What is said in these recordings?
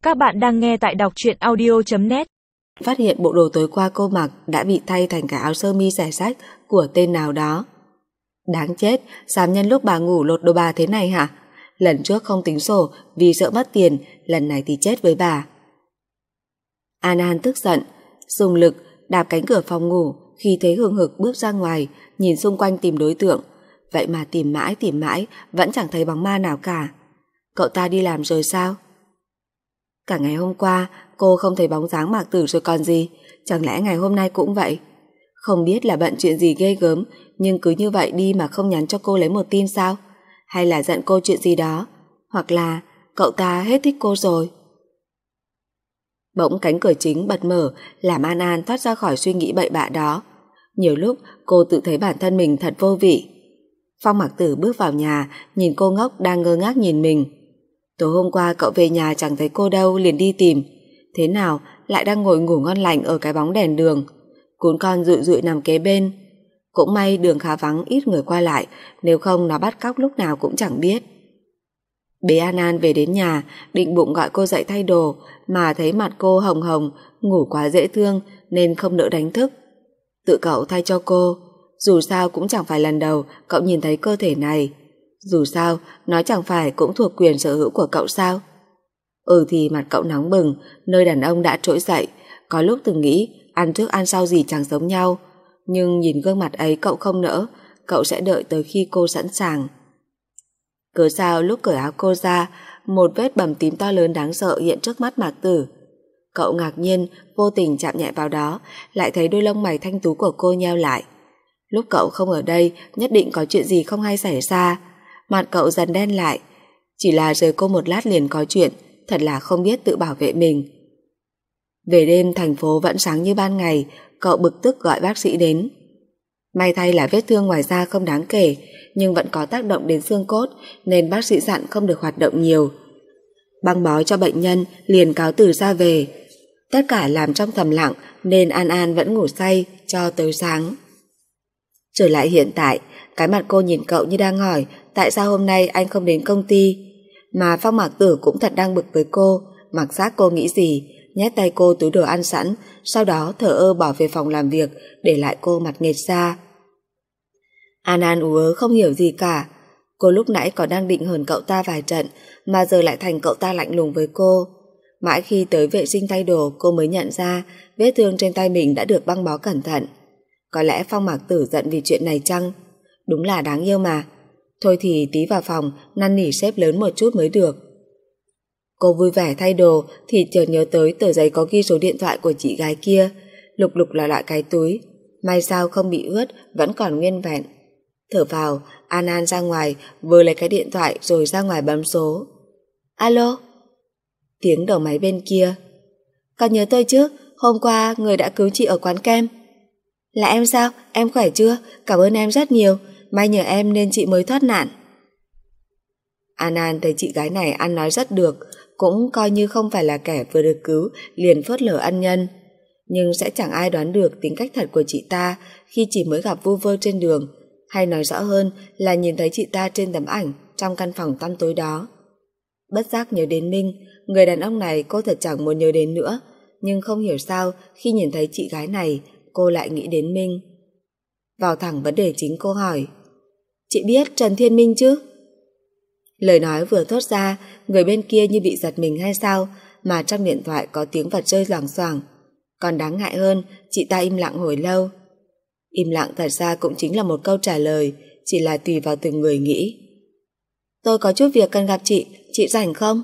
Các bạn đang nghe tại đọc truyện audio.net. Phát hiện bộ đồ tối qua cô mặc đã bị thay thành cái áo sơ mi xẻ xách của tên nào đó. Đáng chết, sao nhân lúc bà ngủ lột đồ bà thế này hả? Lần trước không tính sổ vì sợ mất tiền, lần này thì chết với bà. An An tức giận, dùng lực đạp cánh cửa phòng ngủ, khi thấy hừng hực bước ra ngoài, nhìn xung quanh tìm đối tượng. Vậy mà tìm mãi vẫn chẳng thấy bóng ma nào cả. Cậu ta đi làm rồi sao? Cả ngày hôm qua cô không thấy bóng dáng Mạc Tử rồi còn gì, chẳng lẽ ngày hôm nay cũng vậy? Không biết là bận chuyện gì ghê gớm, nhưng cứ như vậy đi mà không nhắn cho cô lấy một tin sao? Hay là giận cô chuyện gì đó? Hoặc là cậu ta hết thích cô rồi? Bỗng cánh cửa chính bật mở, làm An An thoát ra khỏi suy nghĩ bậy bạ đó. Nhiều lúc cô tự thấy bản thân mình thật vô vị. Phong Mạc Tử bước vào nhà, nhìn cô ngốc đang ngơ ngác nhìn mình. Tối hôm qua cậu về nhà chẳng thấy cô đâu, liền đi tìm. Thế nào lại đang ngồi ngủ ngon lành ở cái bóng đèn đường. Cún con rụi rụi nằm kế bên. Cũng may đường khá vắng, ít người qua lại, nếu không nó bắt cóc lúc nào cũng chẳng biết. Bế An An về đến nhà, định bụng gọi cô dậy thay đồ, mà thấy mặt cô hồng hồng, ngủ quá dễ thương nên không nỡ đánh thức. Tự cậu thay cho cô, dù sao cũng chẳng phải lần đầu cậu nhìn thấy cơ thể này. Dù sao, nó chẳng phải cũng thuộc quyền sở hữu của cậu sao? Thì mặt cậu nóng bừng, nơi đàn ông đã trỗi dậy. Có lúc từng nghĩ ăn trước ăn sau gì chẳng giống nhau, nhưng nhìn gương mặt ấy cậu không nỡ, cậu sẽ đợi tới khi cô sẵn sàng. Cớ sao lúc cởi áo cô ra, một vết bầm tím to lớn đáng sợ hiện trước mắt Mạc Tử. Cậu ngạc nhiên, vô tình chạm nhẹ vào đó, lại thấy đôi lông mày thanh tú của cô nheo lại. Lúc cậu không ở đây, nhất định có chuyện gì không hay xảy ra. Mặt cậu dần đen lại. Chỉ là rời cô một lát liền có chuyện, thật là không biết tự bảo vệ mình. Về đêm thành phố vẫn sáng như ban ngày, cậu bực tức gọi bác sĩ đến. May thay là vết thương ngoài da không đáng kể, nhưng vẫn có tác động đến xương cốt, nên bác sĩ dặn không được hoạt động nhiều. Băng bó cho bệnh nhân, liền cáo từ ra về. Tất cả làm trong thầm lặng, nên An An vẫn ngủ say cho tới sáng. Trở lại hiện tại, cái mặt cô nhìn cậu như đang hỏi tại sao hôm nay anh không đến công ty. Mà Phong Mạc Tử cũng thật đang bực với cô, mặc xác cô nghĩ gì, nhét tay cô túi đồ ăn sẵn, sau đó thờ ơ bỏ về phòng làm việc, để lại cô mặt nghệt ra. An An ú ớ không hiểu gì cả. Cô lúc nãy còn đang định hờn cậu ta vài trận, mà giờ lại thành cậu ta lạnh lùng với cô. Mãi khi tới vệ sinh thay đồ, cô mới nhận ra vết thương trên tay mình đã được băng bó cẩn thận. Có lẽ Phong Mạc Tử giận vì chuyện này chăng? Đúng là đáng yêu mà. Thôi thì tí vào phòng năn nỉ sếp lớn một chút mới được. Cô vui vẻ thay đồ thì chợt nhớ tới tờ giấy có ghi số điện thoại của chị gái kia. Lục lục là loại cái túi, may sao không bị ướt, vẫn còn nguyên vẹn. Thở vào, An An ra ngoài vừa lấy cái điện thoại rồi ra ngoài bấm số. Alo? Tiếng đầu máy bên kia. Còn nhớ tôi chứ, hôm qua người đã cứu chị ở quán kem. Là em sao? Em khỏe chưa? Cảm ơn em rất nhiều, may nhờ em nên chị mới thoát nạn. An An thấy chị gái này ăn nói rất được, cũng coi như không phải là kẻ vừa được cứu liền phớt lờ ân nhân. Nhưng sẽ chẳng ai đoán được tính cách thật của chị ta khi chỉ mới gặp vu vơ trên đường, hay nói rõ hơn là nhìn thấy chị ta trên tấm ảnh trong căn phòng tăm tối đó. Bất giác nhớ đến Minh, người đàn ông này cô thật chẳng muốn nhớ đến nữa, nhưng không hiểu sao khi nhìn thấy chị gái này cô lại nghĩ đến Minh. Vào thẳng vấn đề chính, cô hỏi: chị biết Trần Thiên Minh chứ? Lời nói vừa thốt ra, người bên kia như bị giật mình hay sao, mà trong điện thoại có tiếng vật rơi loảng xoảng. Còn đáng ngại hơn, chị ta im lặng hồi lâu. Im lặng thật ra cũng chính là một câu trả lời, chỉ là tùy vào từng người nghĩ. Tôi có chút việc cần gặp chị rảnh không?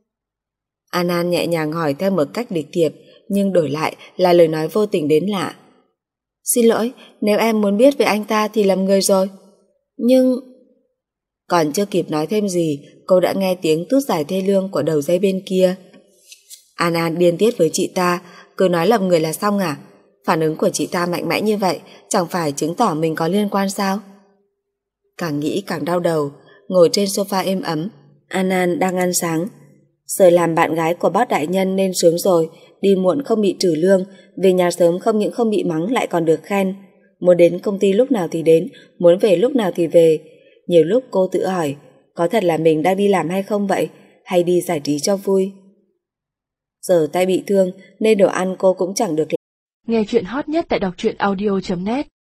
An An nhẹ nhàng hỏi theo một cách địch thiệp, nhưng đổi lại là lời nói vô tình đến lạ. Xin lỗi, nếu em muốn biết về anh ta thì lầm người rồi. Nhưng... Còn chưa kịp nói thêm gì, cô đã nghe tiếng tút dài thê lương của đầu dây bên kia. An An điên tiết với chị ta, cứ nói lầm người là xong à? Phản ứng của chị ta mạnh mẽ như vậy, chẳng phải chứng tỏ mình có liên quan sao? Càng nghĩ càng đau đầu. Ngồi trên sofa êm ấm, An An đang ăn sáng. Giờ làm bạn gái của bác đại nhân nên sướng rồi, đi muộn không bị trừ lương, về nhà sớm không những không bị mắng lại còn được khen. Muốn đến công ty lúc nào thì đến, muốn về lúc nào thì về. Nhiều lúc cô tự hỏi, có thật là mình đang đi làm hay không vậy, hay đi giải trí cho vui? Giờ tay bị thương nên đồ ăn cô cũng chẳng được. Nghe chuyện hot nhất tại đọc truyện audio.net